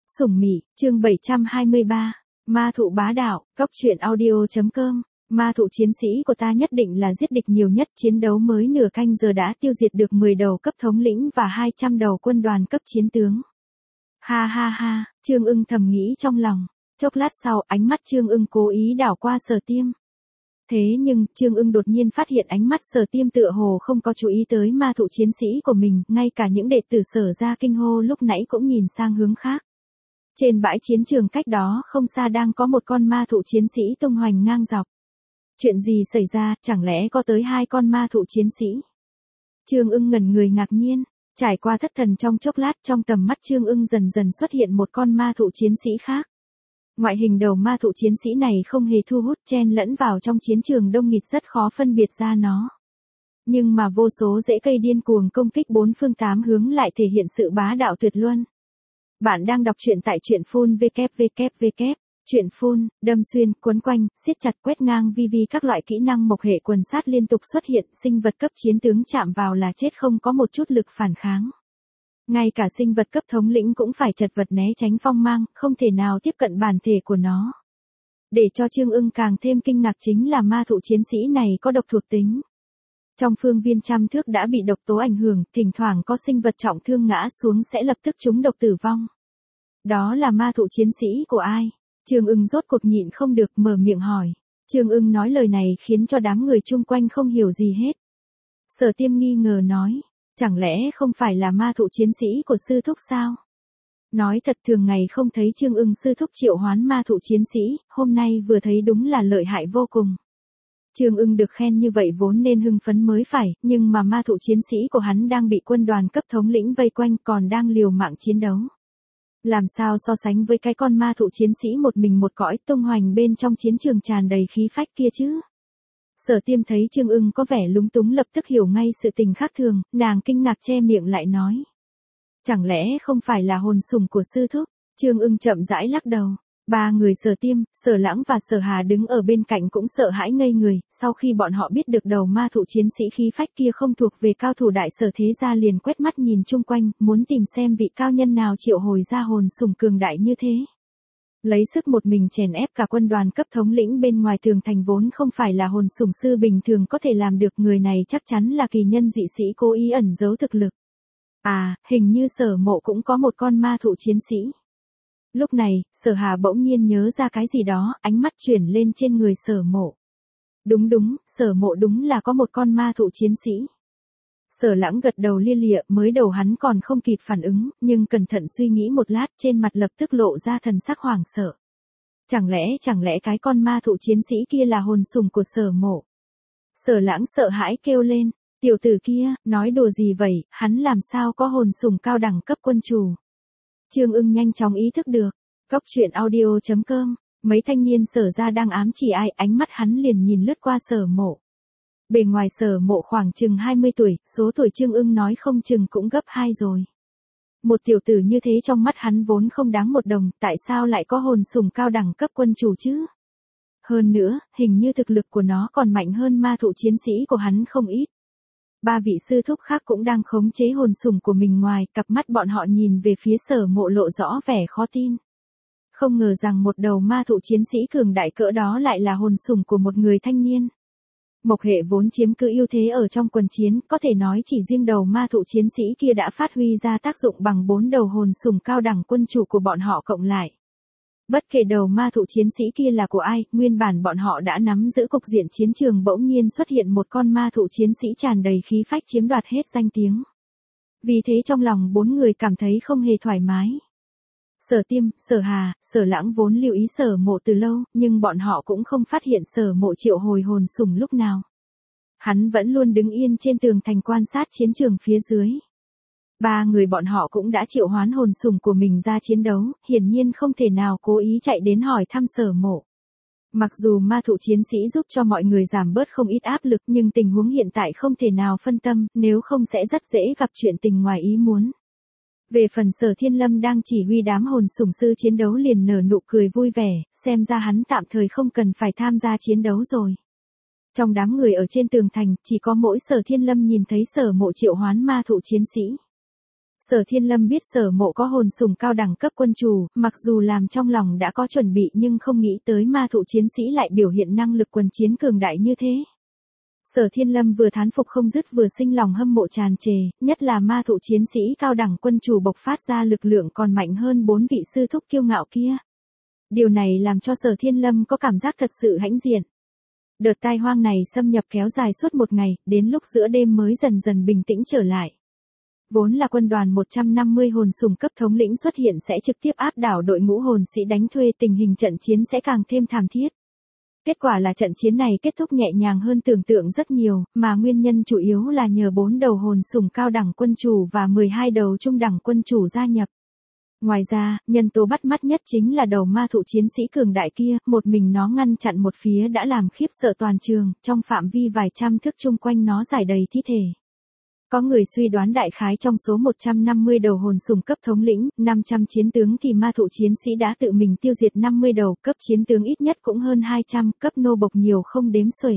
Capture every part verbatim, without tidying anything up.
Sủng Mị, chương bảy trăm hai mươi ba, Ma Thụ Bá Đạo, Cóc Truyện Audio chấm com. Ma thụ chiến sĩ của ta nhất định là giết địch nhiều nhất, chiến đấu mới nửa canh giờ đã tiêu diệt được mười đầu cấp thống lĩnh và hai trăm đầu quân đoàn cấp chiến tướng. Ha ha ha, Trương Ưng thầm nghĩ trong lòng. Chốc lát sau, ánh mắt Trương Ưng cố ý đảo qua Sở Tiêm. Thế nhưng, Trương Ưng đột nhiên phát hiện ánh mắt Sở Tiêm tựa hồ không có chú ý tới ma thụ chiến sĩ của mình, ngay cả những đệ tử Sở gia kinh hô lúc nãy cũng nhìn sang hướng khác. Trên bãi chiến trường cách đó không xa đang có một con ma thụ chiến sĩ tung hoành ngang dọc. Chuyện gì xảy ra, chẳng lẽ có tới hai con ma thụ chiến sĩ? Trương Ưng ngẩn người ngạc nhiên, trải qua thất thần trong chốc lát, trong tầm mắt Trương Ưng dần dần xuất hiện một con ma thụ chiến sĩ khác. Ngoại hình đầu ma thụ chiến sĩ này không hề thu hút, chen lẫn vào trong chiến trường đông nghịt rất khó phân biệt ra nó. Nhưng mà vô số rễ cây điên cuồng công kích bốn phương tám hướng lại thể hiện sự bá đạo tuyệt luân. Bạn đang đọc truyện tại truyện phun vê vê vê. Truyện phun, đâm xuyên, quấn quanh, siết chặt, quét ngang vi vi các loại kỹ năng mộc hệ quần sát liên tục xuất hiện, sinh vật cấp chiến tướng chạm vào là chết không có một chút lực phản kháng. Ngay cả sinh vật cấp thống lĩnh cũng phải chật vật né tránh phong mang, không thể nào tiếp cận bản thể của nó. Để cho Trương Ưng càng thêm kinh ngạc chính là ma thụ chiến sĩ này có độc thuộc tính. Trong phương viên trăm thước đã bị độc tố ảnh hưởng, thỉnh thoảng có sinh vật trọng thương ngã xuống sẽ lập tức trúng độc tử vong. Đó là ma thụ chiến sĩ của ai? Trương Ưng rốt cuộc nhịn không được mở miệng hỏi. Trương Ưng nói lời này khiến cho đám người chung quanh không hiểu gì hết. Sở Tiêm nghi ngờ nói, chẳng lẽ không phải là ma thụ chiến sĩ của sư thúc sao? Nói thật, thường ngày không thấy Trương Ưng sư thúc triệu hoán ma thụ chiến sĩ, hôm nay vừa thấy đúng là lợi hại vô cùng. Trương Ưng được khen như vậy vốn nên hưng phấn mới phải, nhưng mà ma thụ chiến sĩ của hắn đang bị quân đoàn cấp thống lĩnh vây quanh, còn đang liều mạng chiến đấu. Làm sao so sánh với cái con ma thụ chiến sĩ một mình một cõi tung hoành bên trong chiến trường tràn đầy khí phách kia chứ? Sở Tiêm thấy Trương Ưng có vẻ lúng túng lập tức hiểu ngay sự tình khác thường, nàng kinh ngạc che miệng lại nói. Chẳng lẽ không phải là hồn sủng của sư thúc? Trương Ưng chậm rãi lắc đầu. Ba người Sở Tiêm, Sở Lãng và Sở Hà đứng ở bên cạnh cũng sợ hãi ngây người, sau khi bọn họ biết được đầu ma thụ chiến sĩ khí phách kia không thuộc về cao thủ đại sở thế gia liền quét mắt nhìn chung quanh, muốn tìm xem vị cao nhân nào triệu hồi ra hồn sủng cường đại như thế. Lấy sức một mình chèn ép cả quân đoàn cấp thống lĩnh bên ngoài tường thành vốn không phải là hồn sủng sư bình thường có thể làm được, người này chắc chắn là kỳ nhân dị sĩ cố ý ẩn giấu thực lực. À, hình như Sở Mộ cũng có một con ma thụ chiến sĩ. Lúc này, Sở Hà bỗng nhiên nhớ ra cái gì đó, ánh mắt chuyển lên trên người Sở Mộ. Đúng đúng, Sở Mộ đúng là có một con ma thụ chiến sĩ. Sở Lãng gật đầu lia lịa, mới đầu hắn còn không kịp phản ứng, nhưng cẩn thận suy nghĩ một lát trên mặt lập tức lộ ra thần sắc hoảng sợ. Chẳng lẽ, chẳng lẽ cái con ma thụ chiến sĩ kia là hồn sủng của Sở Mộ? Sở Lãng sợ hãi kêu lên, tiểu tử kia, nói đùa gì vậy, hắn làm sao có hồn sủng cao đẳng cấp quân chủ? Trương Ưng nhanh chóng ý thức được. Cóc Truyện Audio chấm com. Mấy thanh niên Sở gia đang ám chỉ ai, ánh mắt hắn liền nhìn lướt qua Sở Mộ. Bề ngoài Sở Mộ khoảng chừng hai mươi tuổi, số tuổi Trương Ưng nói không chừng cũng gấp hai rồi. Một tiểu tử như thế trong mắt hắn vốn không đáng một đồng, tại sao lại có hồn sủng cao đẳng cấp quân chủ chứ? Hơn nữa, hình như thực lực của nó còn mạnh hơn ma thụ chiến sĩ của hắn không ít. Ba vị sư thúc khác cũng đang khống chế hồn sủng của mình, ngoài cặp mắt bọn họ nhìn về phía Sở Mộ lộ rõ vẻ khó tin. Không ngờ rằng một đầu ma thụ chiến sĩ cường đại cỡ đó lại là hồn sủng của một người thanh niên. Mộc hệ vốn chiếm cứ ưu thế ở trong quần chiến, có thể nói chỉ riêng đầu ma thụ chiến sĩ kia đã phát huy ra tác dụng bằng bốn đầu hồn sủng cao đẳng quân chủ của bọn họ cộng lại. Bất kể đầu ma thụ chiến sĩ kia là của ai, nguyên bản bọn họ đã nắm giữ cục diện chiến trường, bỗng nhiên xuất hiện một con ma thụ chiến sĩ tràn đầy khí phách chiếm đoạt hết danh tiếng. Vì thế trong lòng bốn người cảm thấy không hề thoải mái. Sở Tiêm, Sở Hà, Sở Lãng vốn lưu ý Sở Mộ từ lâu, nhưng bọn họ cũng không phát hiện Sở Mộ triệu hồi hồn sủng lúc nào. Hắn vẫn luôn đứng yên trên tường thành quan sát chiến trường phía dưới. Ba người bọn họ cũng đã triệu hoán hồn sủng của mình ra chiến đấu, hiển nhiên không thể nào cố ý chạy đến hỏi thăm Sở Mộ. Mặc dù ma thụ chiến sĩ giúp cho mọi người giảm bớt không ít áp lực, nhưng tình huống hiện tại không thể nào phân tâm, nếu không sẽ rất dễ gặp chuyện tình ngoài ý muốn. Về phần Sở Thiên Lâm đang chỉ huy đám hồn sủng sư chiến đấu liền nở nụ cười vui vẻ, xem ra hắn tạm thời không cần phải tham gia chiến đấu rồi. Trong đám người ở trên tường thành, chỉ có mỗi Sở Thiên Lâm nhìn thấy Sở Mộ triệu hoán ma thụ chiến sĩ. Sở Thiên Lâm biết Sở Mộ có hồn sùng cao đẳng cấp quân chủ, mặc dù làm trong lòng đã có chuẩn bị nhưng không nghĩ tới ma thụ chiến sĩ lại biểu hiện năng lực quần chiến cường đại như thế. Sở Thiên Lâm vừa thán phục không dứt vừa sinh lòng hâm mộ tràn trề, nhất là ma thụ chiến sĩ cao đẳng quân chủ bộc phát ra lực lượng còn mạnh hơn bốn vị sư thúc kiêu ngạo kia. Điều này làm cho Sở Thiên Lâm có cảm giác thật sự hãnh diện. Đợt tai hoang này xâm nhập kéo dài suốt một ngày, đến lúc giữa đêm mới dần dần bình tĩnh trở lại. Vốn là quân đoàn một trăm năm mươi hồn sùng cấp thống lĩnh xuất hiện sẽ trực tiếp áp đảo đội ngũ hồn sĩ đánh thuê, tình hình trận chiến sẽ càng thêm thảm thiết. Kết quả là trận chiến này kết thúc nhẹ nhàng hơn tưởng tượng rất nhiều, mà nguyên nhân chủ yếu là nhờ bốn đầu hồn sùng cao đẳng quân chủ và mười hai đầu trung đẳng quân chủ gia nhập. Ngoài ra, nhân tố bắt mắt nhất chính là đầu ma thụ chiến sĩ cường đại kia, một mình nó ngăn chặn một phía đã làm khiếp sợ toàn trường, trong phạm vi vài trăm thước chung quanh nó rải đầy thi thể. Có người suy đoán đại khái trong số một trăm năm mươi đầu hồn sùng cấp thống lĩnh, năm trăm chiến tướng thì ma thụ chiến sĩ đã tự mình tiêu diệt năm mươi đầu, cấp chiến tướng ít nhất cũng hơn hai trăm, cấp nô bộc nhiều không đếm xuể.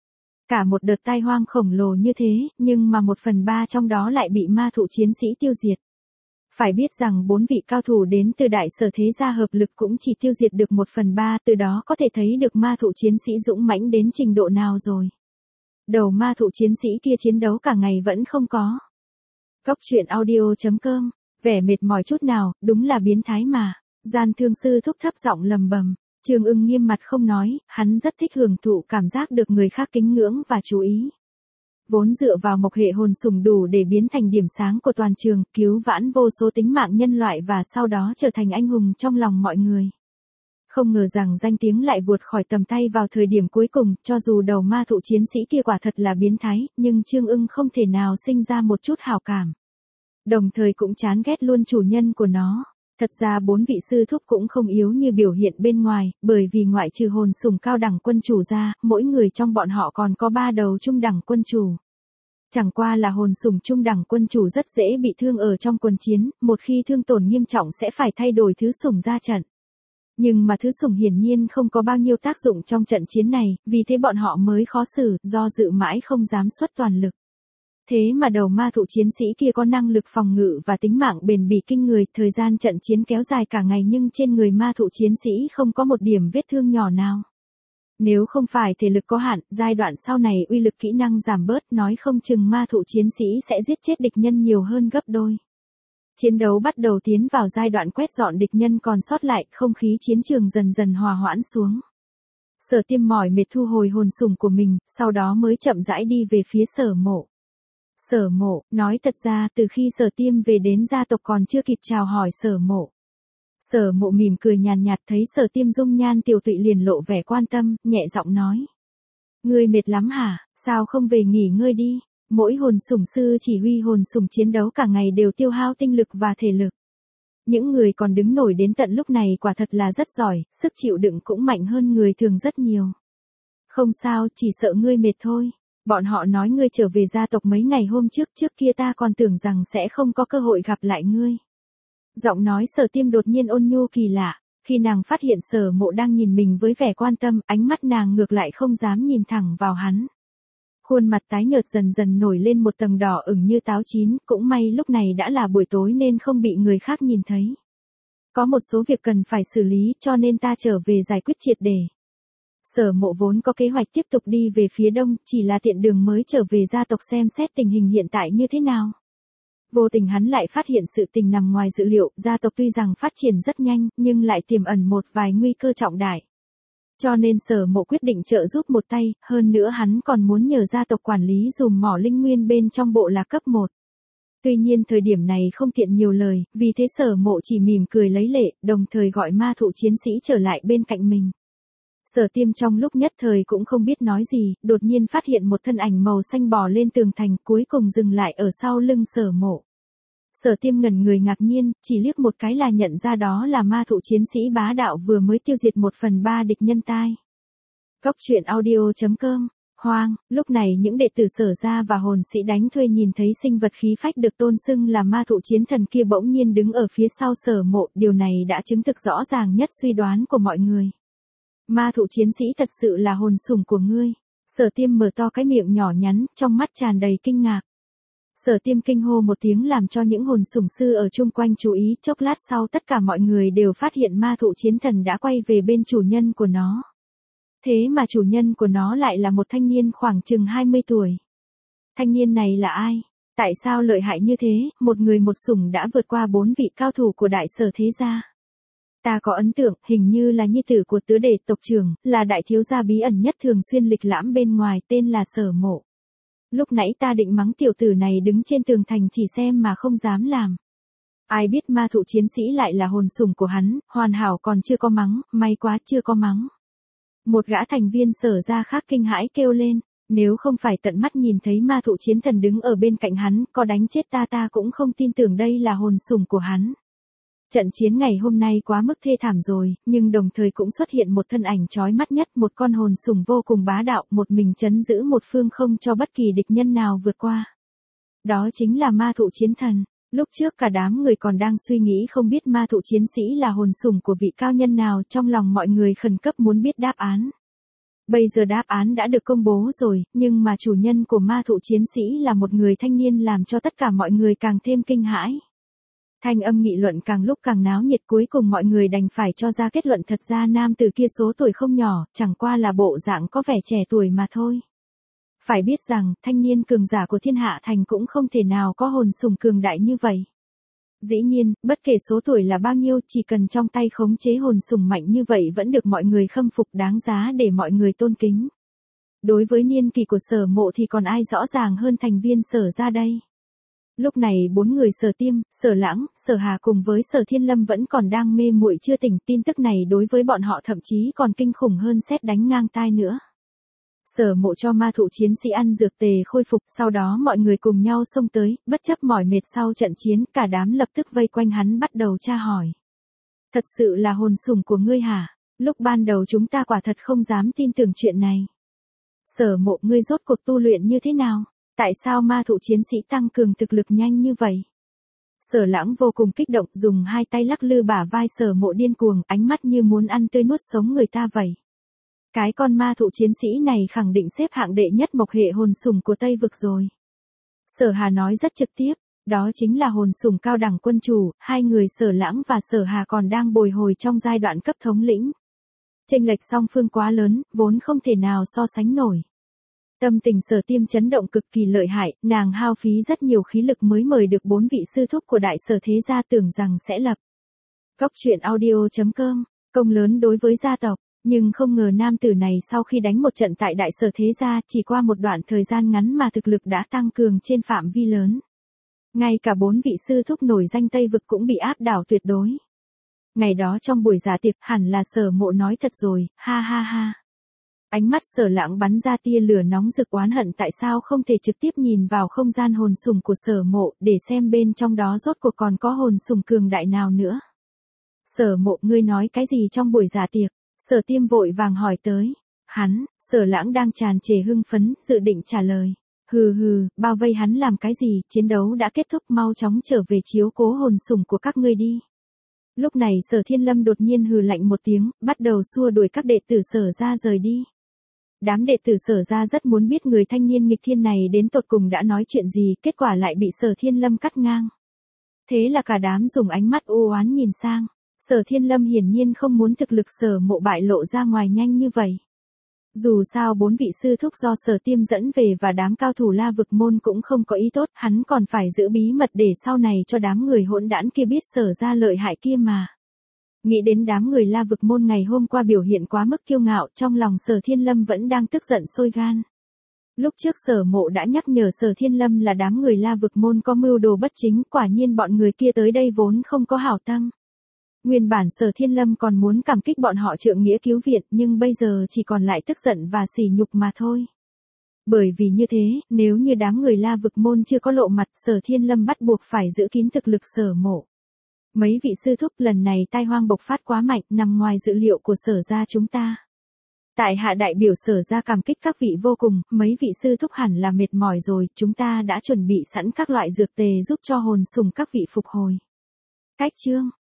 Cả một đợt tai hoang khổng lồ như thế, nhưng mà một phần ba trong đó lại bị ma thụ chiến sĩ tiêu diệt. Phải biết rằng bốn vị cao thủ đến từ đại sở thế gia hợp lực cũng chỉ tiêu diệt được một phần ba, từ đó có thể thấy được ma thụ chiến sĩ dũng mãnh đến trình độ nào rồi. Đầu ma thụ chiến sĩ kia chiến đấu cả ngày vẫn không có. Cốc truyện audio chấm com, vẻ mệt mỏi chút nào, đúng là biến thái mà. Gian thương sư thúc thấp giọng lầm bầm. Trương Ưng nghiêm mặt không nói, hắn rất thích hưởng thụ cảm giác được người khác kính ngưỡng và chú ý. Vốn dựa vào mộc hệ hồn sùng đủ để biến thành điểm sáng của toàn trường, cứu vãn vô số tính mạng nhân loại và sau đó trở thành anh hùng trong lòng mọi người. Không ngờ rằng danh tiếng lại vụt khỏi tầm tay vào thời điểm cuối cùng, cho dù đầu ma thụ chiến sĩ kia quả thật là biến thái, nhưng Trương Ưng không thể nào sinh ra một chút hảo cảm. Đồng thời cũng chán ghét luôn chủ nhân của nó. Thật ra bốn vị sư thúc cũng không yếu như biểu hiện bên ngoài, bởi vì ngoại trừ hồn sùng cao đẳng quân chủ ra, mỗi người trong bọn họ còn có ba đầu trung đẳng quân chủ. Chẳng qua là hồn sùng trung đẳng quân chủ rất dễ bị thương ở trong quân chiến, một khi thương tổn nghiêm trọng sẽ phải thay đổi thứ sùng ra trận. Nhưng mà thứ sùng hiển nhiên không có bao nhiêu tác dụng trong trận chiến này, vì thế bọn họ mới khó xử, do dự mãi không dám xuất toàn lực. Thế mà đầu ma thụ chiến sĩ kia có năng lực phòng ngự và tính mạng bền bỉ kinh người, thời gian trận chiến kéo dài cả ngày nhưng trên người ma thụ chiến sĩ không có một điểm vết thương nhỏ nào. Nếu không phải thể lực có hạn, giai đoạn sau này uy lực kỹ năng giảm bớt, nói không chừng ma thụ chiến sĩ sẽ giết chết địch nhân nhiều hơn gấp đôi. Chiến đấu bắt đầu tiến vào giai đoạn quét dọn địch nhân còn sót lại, không khí chiến trường dần dần hòa hoãn xuống. Sở Tiêm mỏi mệt thu hồi hồn sùng của mình, sau đó mới chậm rãi đi về phía Sở Mộ. Sở Mộ, nói thật ra từ khi Sở Tiêm về đến gia tộc còn chưa kịp chào hỏi Sở Mộ. Sở Mộ mỉm cười nhàn nhạt thấy Sở Tiêm dung nhan tiều tụy liền lộ vẻ quan tâm, nhẹ giọng nói. Ngươi mệt lắm hả, sao không về nghỉ ngơi đi? Mỗi hồn sủng sư chỉ huy hồn sủng chiến đấu cả ngày đều tiêu hao tinh lực và thể lực. Những người còn đứng nổi đến tận lúc này quả thật là rất giỏi, sức chịu đựng cũng mạnh hơn người thường rất nhiều. Không sao, chỉ sợ ngươi mệt thôi. Bọn họ nói ngươi trở về gia tộc mấy ngày hôm trước, trước kia ta còn tưởng rằng sẽ không có cơ hội gặp lại ngươi. Giọng nói Sở Tiêm đột nhiên ôn nhu kỳ lạ, khi nàng phát hiện Sở Mộ đang nhìn mình với vẻ quan tâm, ánh mắt nàng ngược lại không dám nhìn thẳng vào hắn. Khuôn mặt tái nhợt dần dần nổi lên một tầng đỏ ửng như táo chín, cũng may lúc này đã là buổi tối nên không bị người khác nhìn thấy. Có một số việc cần phải xử lý cho nên ta trở về giải quyết triệt để. Sở Mộ vốn có kế hoạch tiếp tục đi về phía đông, chỉ là tiện đường mới trở về gia tộc xem xét tình hình hiện tại như thế nào. Vô tình hắn lại phát hiện sự tình nằm ngoài dự liệu, gia tộc tuy rằng phát triển rất nhanh, nhưng lại tiềm ẩn một vài nguy cơ trọng đại. Cho nên Sở Mộ quyết định trợ giúp một tay, hơn nữa hắn còn muốn nhờ gia tộc quản lý dùm mỏ linh nguyên bên trong bộ lạc cấp một. Tuy nhiên thời điểm này không tiện nhiều lời, vì thế Sở Mộ chỉ mỉm cười lấy lệ, đồng thời gọi ma thụ chiến sĩ trở lại bên cạnh mình. Sở Tiêm trong lúc nhất thời cũng không biết nói gì, đột nhiên phát hiện một thân ảnh màu xanh bò lên tường thành, cuối cùng dừng lại ở sau lưng Sở Mộ. Sở Tiêm ngẩn người ngạc nhiên, chỉ liếc một cái là nhận ra đó là ma thụ chiến sĩ bá đạo vừa mới tiêu diệt một phần ba địch nhân tai. Cốc truyện audio chấm com, hoang, lúc này những đệ tử Sở gia và hồn sĩ đánh thuê nhìn thấy sinh vật khí phách được tôn xưng là ma thụ chiến thần kia bỗng nhiên đứng ở phía sau Sở Mộ, điều này đã chứng thực rõ ràng nhất suy đoán của mọi người. Ma thụ chiến sĩ thật sự là hồn sủng của ngươi. Sở Tiêm mở to cái miệng nhỏ nhắn, trong mắt tràn đầy kinh ngạc. Sở Tiêm kinh hô một tiếng làm cho những hồn sủng sư ở chung quanh chú ý, chốc lát sau tất cả mọi người đều phát hiện ma thụ chiến thần đã quay về bên chủ nhân của nó. Thế mà chủ nhân của nó lại là một thanh niên khoảng chừng hai mươi tuổi. Thanh niên này là ai? Tại sao lợi hại như thế, một người một sủng đã vượt qua bốn vị cao thủ của đại sở thế gia? Ta có ấn tượng, hình như là nhi tử của tứ đệ tộc trưởng, là đại thiếu gia bí ẩn nhất thường xuyên lịch lãm bên ngoài, tên là Sở Mộ. Lúc nãy ta định mắng tiểu tử này đứng trên tường thành chỉ xem mà không dám làm. Ai biết ma thụ chiến sĩ lại là hồn sủng của hắn, hoàn hảo còn chưa có mắng, may quá chưa có mắng. Một gã thành viên Sở gia khác kinh hãi kêu lên, nếu không phải tận mắt nhìn thấy ma thụ chiến thần đứng ở bên cạnh hắn, có đánh chết ta ta cũng không tin tưởng đây là hồn sủng của hắn. Trận chiến ngày hôm nay quá mức thê thảm rồi, nhưng đồng thời cũng xuất hiện một thân ảnh chói mắt nhất, một con hồn sủng vô cùng bá đạo, một mình trấn giữ một phương không cho bất kỳ địch nhân nào vượt qua. Đó chính là ma thụ chiến thần. Lúc trước cả đám người còn đang suy nghĩ không biết ma thụ chiến sĩ là hồn sủng của vị cao nhân nào, trong lòng mọi người khẩn cấp muốn biết đáp án. Bây giờ đáp án đã được công bố rồi, nhưng mà chủ nhân của ma thụ chiến sĩ là một người thanh niên làm cho tất cả mọi người càng thêm kinh hãi. Thanh âm nghị luận càng lúc càng náo nhiệt, cuối cùng mọi người đành phải cho ra kết luận thật ra nam tử kia số tuổi không nhỏ, chẳng qua là bộ dạng có vẻ trẻ tuổi mà thôi. Phải biết rằng, thanh niên cường giả của thiên hạ thành cũng không thể nào có hồn sủng cường đại như vậy. Dĩ nhiên, bất kể số tuổi là bao nhiêu, chỉ cần trong tay khống chế hồn sủng mạnh như vậy vẫn được mọi người khâm phục, đáng giá để mọi người tôn kính. Đối với niên kỳ của Sở Mộ thì còn ai rõ ràng hơn thành viên Sở gia đây. Lúc này bốn người Sở Tiêm, Sở Lãng, Sở Hà cùng với Sở Thiên Lâm vẫn còn đang mê muội chưa tỉnh, tin tức này đối với bọn họ thậm chí còn kinh khủng hơn sét đánh ngang tai nữa. Sở Mộ cho ma thụ chiến sĩ ăn dược tề khôi phục, sau đó mọi người cùng nhau xông tới, bất chấp mỏi mệt sau trận chiến, cả đám lập tức vây quanh hắn bắt đầu tra hỏi. Thật sự là hồn sủng của ngươi hả? Lúc ban đầu chúng ta quả thật không dám tin tưởng chuyện này. Sở Mộ, ngươi rốt cuộc tu luyện như thế nào? Tại sao ma thụ chiến sĩ tăng cường thực lực nhanh như vậy? Sở Lãng vô cùng kích động, dùng hai tay lắc lư bả vai Sở Mộ điên cuồng, ánh mắt như muốn ăn tươi nuốt sống người ta vậy. Cái con ma thụ chiến sĩ này khẳng định xếp hạng đệ nhất mộc hệ hồn sủng của Tây Vực rồi. Sở Hà nói rất trực tiếp, đó chính là hồn sủng cao đẳng quân chủ, hai người Sở Lãng và Sở Hà còn đang bồi hồi trong giai đoạn cấp thống lĩnh. Chênh lệch song phương quá lớn, vốn không thể nào so sánh nổi. Tâm tình Sở Tiêm chấn động cực kỳ lợi hại, nàng hao phí rất nhiều khí lực mới mời được bốn vị sư thúc của đại sở thế gia, tưởng rằng sẽ lập Cốc truyện audio chấm com, công lớn đối với gia tộc, nhưng không ngờ nam tử này sau khi đánh một trận tại đại sở thế gia, chỉ qua một đoạn thời gian ngắn mà thực lực đã tăng cường trên phạm vi lớn. Ngay cả bốn vị sư thúc nổi danh Tây Vực cũng bị áp đảo tuyệt đối. Ngày đó trong buổi dạ tiệc hẳn là Sở Mộ nói thật rồi, ha ha ha. Ánh mắt Sở Lãng bắn ra tia lửa nóng rực oán hận tại sao không thể trực tiếp nhìn vào không gian hồn sủng của Sở Mộ để xem bên trong đó rốt cuộc còn có hồn sủng cường đại nào nữa. Sở Mộ, ngươi nói cái gì trong buổi dạ tiệc? Sở Tiêm vội vàng hỏi tới. Hắn, Sở Lãng đang tràn trề hưng phấn, dự định trả lời. Hừ hừ, bao vây hắn làm cái gì, chiến đấu đã kết thúc, mau chóng trở về chiếu cố hồn sủng của các ngươi đi. Lúc này Sở Thiên Lâm đột nhiên hừ lạnh một tiếng, bắt đầu xua đuổi các đệ tử Sở gia rời đi. Đám đệ tử Sở gia rất muốn biết người thanh niên nghịch thiên này đến tột cùng đã nói chuyện gì, kết quả lại bị Sở Thiên Lâm cắt ngang. Thế là cả đám dùng ánh mắt u oán nhìn sang. Sở Thiên Lâm hiển nhiên không muốn thực lực Sở Mộ bại lộ ra ngoài nhanh như vậy. Dù sao bốn vị sư thúc do Sở Tiêm dẫn về và đám cao thủ La Vực môn cũng không có ý tốt, hắn còn phải giữ bí mật để sau này cho đám người hỗn đản kia biết Sở gia lợi hại kia mà. Nghĩ đến đám người La Vực môn ngày hôm qua biểu hiện quá mức kiêu ngạo, trong lòng Sở Thiên Lâm vẫn đang tức giận sôi gan. Lúc trước Sở Mộ đã nhắc nhở Sở Thiên Lâm là đám người La Vực môn có mưu đồ bất chính, quả nhiên bọn người kia tới đây vốn không có hảo tâm. Nguyên bản Sở Thiên Lâm còn muốn cảm kích bọn họ trượng nghĩa cứu viện, nhưng bây giờ chỉ còn lại tức giận và sỉ nhục mà thôi. Bởi vì như thế, nếu như đám người La Vực môn chưa có lộ mặt, Sở Thiên Lâm bắt buộc phải giữ kín thực lực Sở Mộ. Mấy vị sư thúc, lần này tai hoang bộc phát quá mạnh, nằm ngoài dự liệu của Sở gia chúng ta. Tại hạ đại biểu Sở gia cảm kích các vị vô cùng, mấy vị sư thúc hẳn là mệt mỏi rồi, chúng ta đã chuẩn bị sẵn các loại dược tề giúp cho hồn sủng các vị phục hồi. Cách chương